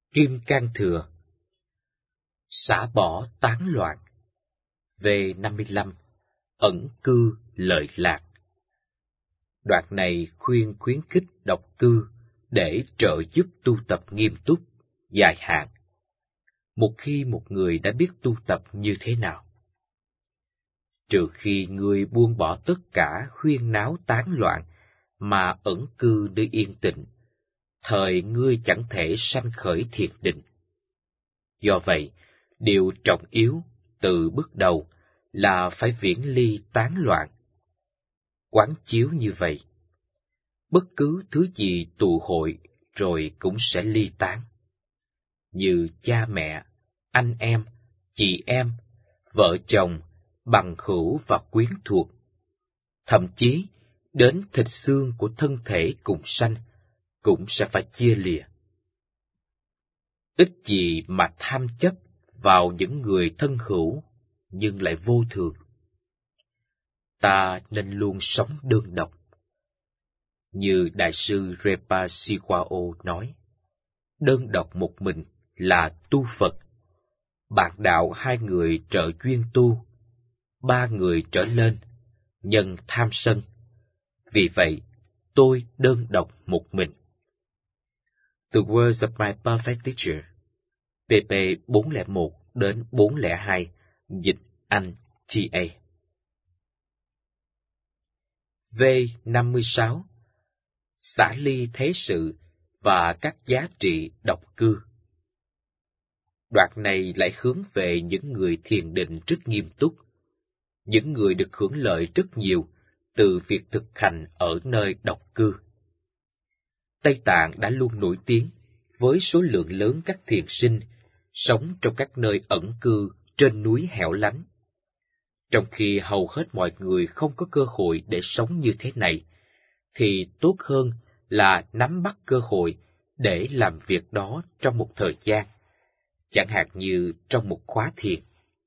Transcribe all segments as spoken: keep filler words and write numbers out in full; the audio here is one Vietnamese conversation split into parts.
Kim Cang Thừa. Xả bỏ tán loạn. V năm mươi lăm. Ẩn cư lợi lạc. Đoạn này khuyên khuyến khích độc cư để trợ giúp tu tập nghiêm túc, dài hạn. Một khi một người đã biết tu tập như thế nào, trừ khi người buông bỏ tất cả huyên náo tán loạn mà ẩn cư nơi yên tĩnh, thời ngươi chẳng thể sanh khởi thiền định. Do vậy, điều trọng yếu từ bước đầu là phải viễn ly tán loạn. Quán chiếu như vậy, bất cứ thứ gì tụ hội rồi cũng sẽ ly tán. Như cha mẹ, anh em, chị em, vợ chồng, bằng hữu và quyến thuộc. Thậm chí, đến thịt xương của thân thể cùng sanh, cũng sẽ phải chia lìa. Ít gì mà tham chấp vào những người thân hữu, nhưng lại vô thường. Ta nên luôn sống đơn độc. Như Đại sư Repa Siwao nói, đơn độc một mình là tu Phật. Bạn đạo hai người trợ duyên tu, ba người trở lên, nhân tham sân. Vì vậy, tôi đơn độc một mình. The Words of My Perfect Teacher, pp bốn không một đến bốn không hai, dịch Anh T A. V năm mươi sáu. Xả ly thế sự và các giá trị độc cư. Đoạn này lại hướng về những người thiền định rất nghiêm túc, những người được hưởng lợi rất nhiều từ việc thực hành ở nơi độc cư. Tây Tạng đã luôn nổi tiếng với số lượng lớn các thiền sinh sống trong các nơi ẩn cư trên núi hẻo lánh. Trong khi hầu hết mọi người không có cơ hội để sống như thế này, thì tốt hơn là nắm bắt cơ hội để làm việc đó trong một thời gian, chẳng hạn như trong một khóa thiền.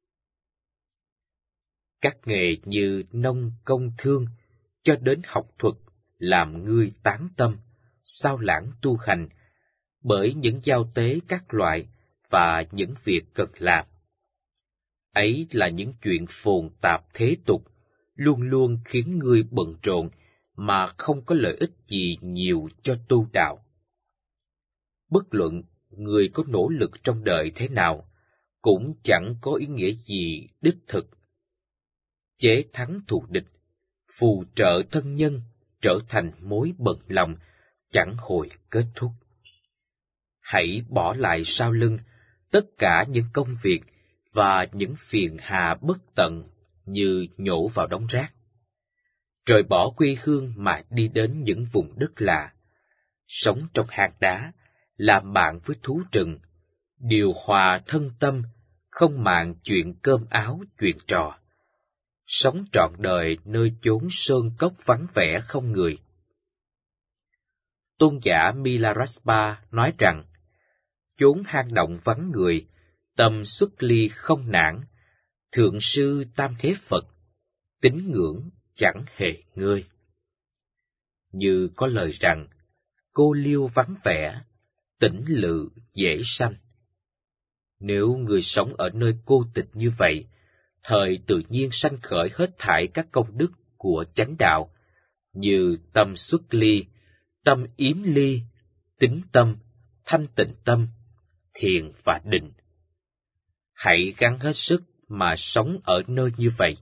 Các nghề như nông công thương cho đến học thuật làm ngươi tán tâm, sao lãng tu hành, bởi những giao tế các loại và những việc cần làm. Ấy là những chuyện phồn tạp thế tục, luôn luôn khiến ngươi bận rộn mà không có lợi ích gì nhiều cho tu đạo. Bất luận người có nỗ lực trong đời thế nào, cũng chẳng có ý nghĩa gì đích thực. Chế thắng thù địch, phù trợ thân nhân trở thành mối bận lòng, chẳng hồi kết thúc. Hãy bỏ lại sau lưng tất cả những công việc và những phiền hà bất tận như nhổ vào đống rác. Rời bỏ quê hương mà đi đến những vùng đất lạ, sống trong hang đá, làm bạn với thú rừng, điều hòa thân tâm, không màng chuyện cơm áo, chuyện trò. Sống trọn đời nơi chốn sơn cốc vắng vẻ không người. Tôn giả Milarepa nói rằng, chốn hang động vắng người, tâm xuất ly không nản, thượng sư tam thế Phật, tín ngưỡng chẳng hề ngơi. Như có lời rằng, cô liêu vắng vẻ, tĩnh lự dễ sanh. Nếu người sống ở nơi cô tịch như vậy, thời tự nhiên sanh khởi hết thảy các công đức của chánh đạo, như tâm xuất ly, tâm yếm ly, tín tâm, thanh tịnh tâm, thiền và định. Hãy gắng hết sức mà sống ở nơi như vậy.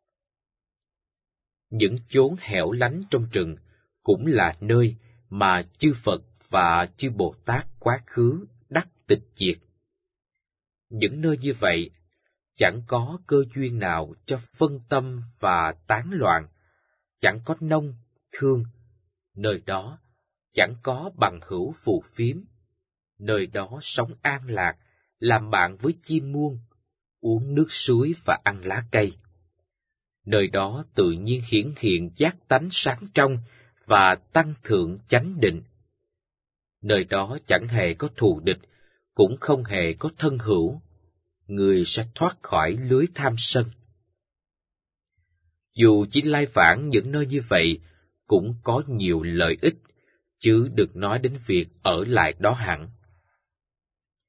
Những chốn hẻo lánh trong rừng cũng là nơi mà chư Phật và chư Bồ Tát quá khứ đắc tịch diệt. Những nơi như vậy chẳng có cơ duyên nào cho phân tâm và tán loạn, chẳng có nông, thương, nơi đó chẳng có bằng hữu phù phiếm, nơi đó sống an lạc, làm bạn với chim muông, uống nước suối và ăn lá cây. Nơi đó tự nhiên hiển hiện giác tánh sáng trong và tăng thượng chánh định. Nơi đó chẳng hề có thù địch, cũng không hề có thân hữu, người sẽ thoát khỏi lưới tham sân. Dù chỉ lai vãng những nơi như vậy, cũng có nhiều lợi ích, chứ được nói đến việc ở lại đó hẳn.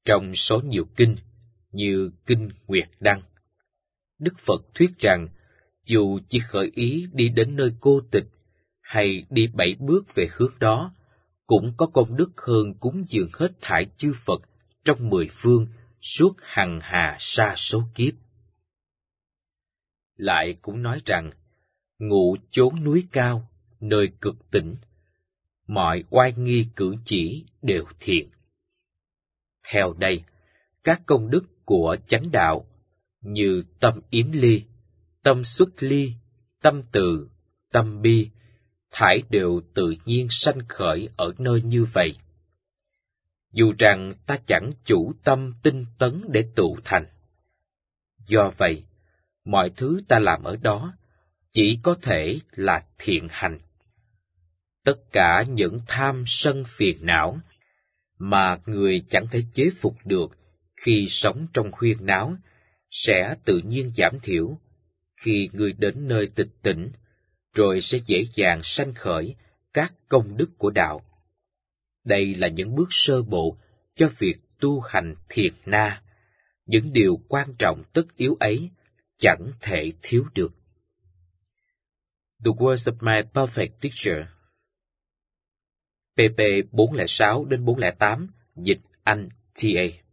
Trong số nhiều kinh, như Kinh Nguyệt Đăng, Đức Phật thuyết rằng, dù chỉ khởi ý đi đến nơi cô tịch, hay đi bảy bước về hướng đó, cũng có công đức hơn cúng dường hết thảy chư Phật trong mười phương suốt hằng hà sa số kiếp. Lại cũng nói rằng, ngụ chốn núi cao, nơi cực tĩnh, mọi oai nghi cử chỉ đều thiện. Theo đây, các công đức của chánh đạo, như tâm yếm ly, tâm xuất ly, tâm từ, tâm bi, thảy đều tự nhiên sanh khởi ở nơi như vậy. Dù rằng ta chẳng chủ tâm tinh tấn để tụ thành. Do vậy, mọi thứ ta làm ở đó chỉ có thể là thiện hành. Tất cả những tham sân phiền não mà người chẳng thể chế phục được khi sống trong huyên náo sẽ tự nhiên giảm thiểu khi người đến nơi tịch tỉnh, rồi sẽ dễ dàng sanh khởi các công đức của đạo. Đây là những bước sơ bộ cho việc tu hành thiền na. Những điều quan trọng tất yếu ấy chẳng thể thiếu được. The Words of My Perfect Teacher, pê pê bốn không sáu đến bốn không tám, dịch Anh tê a.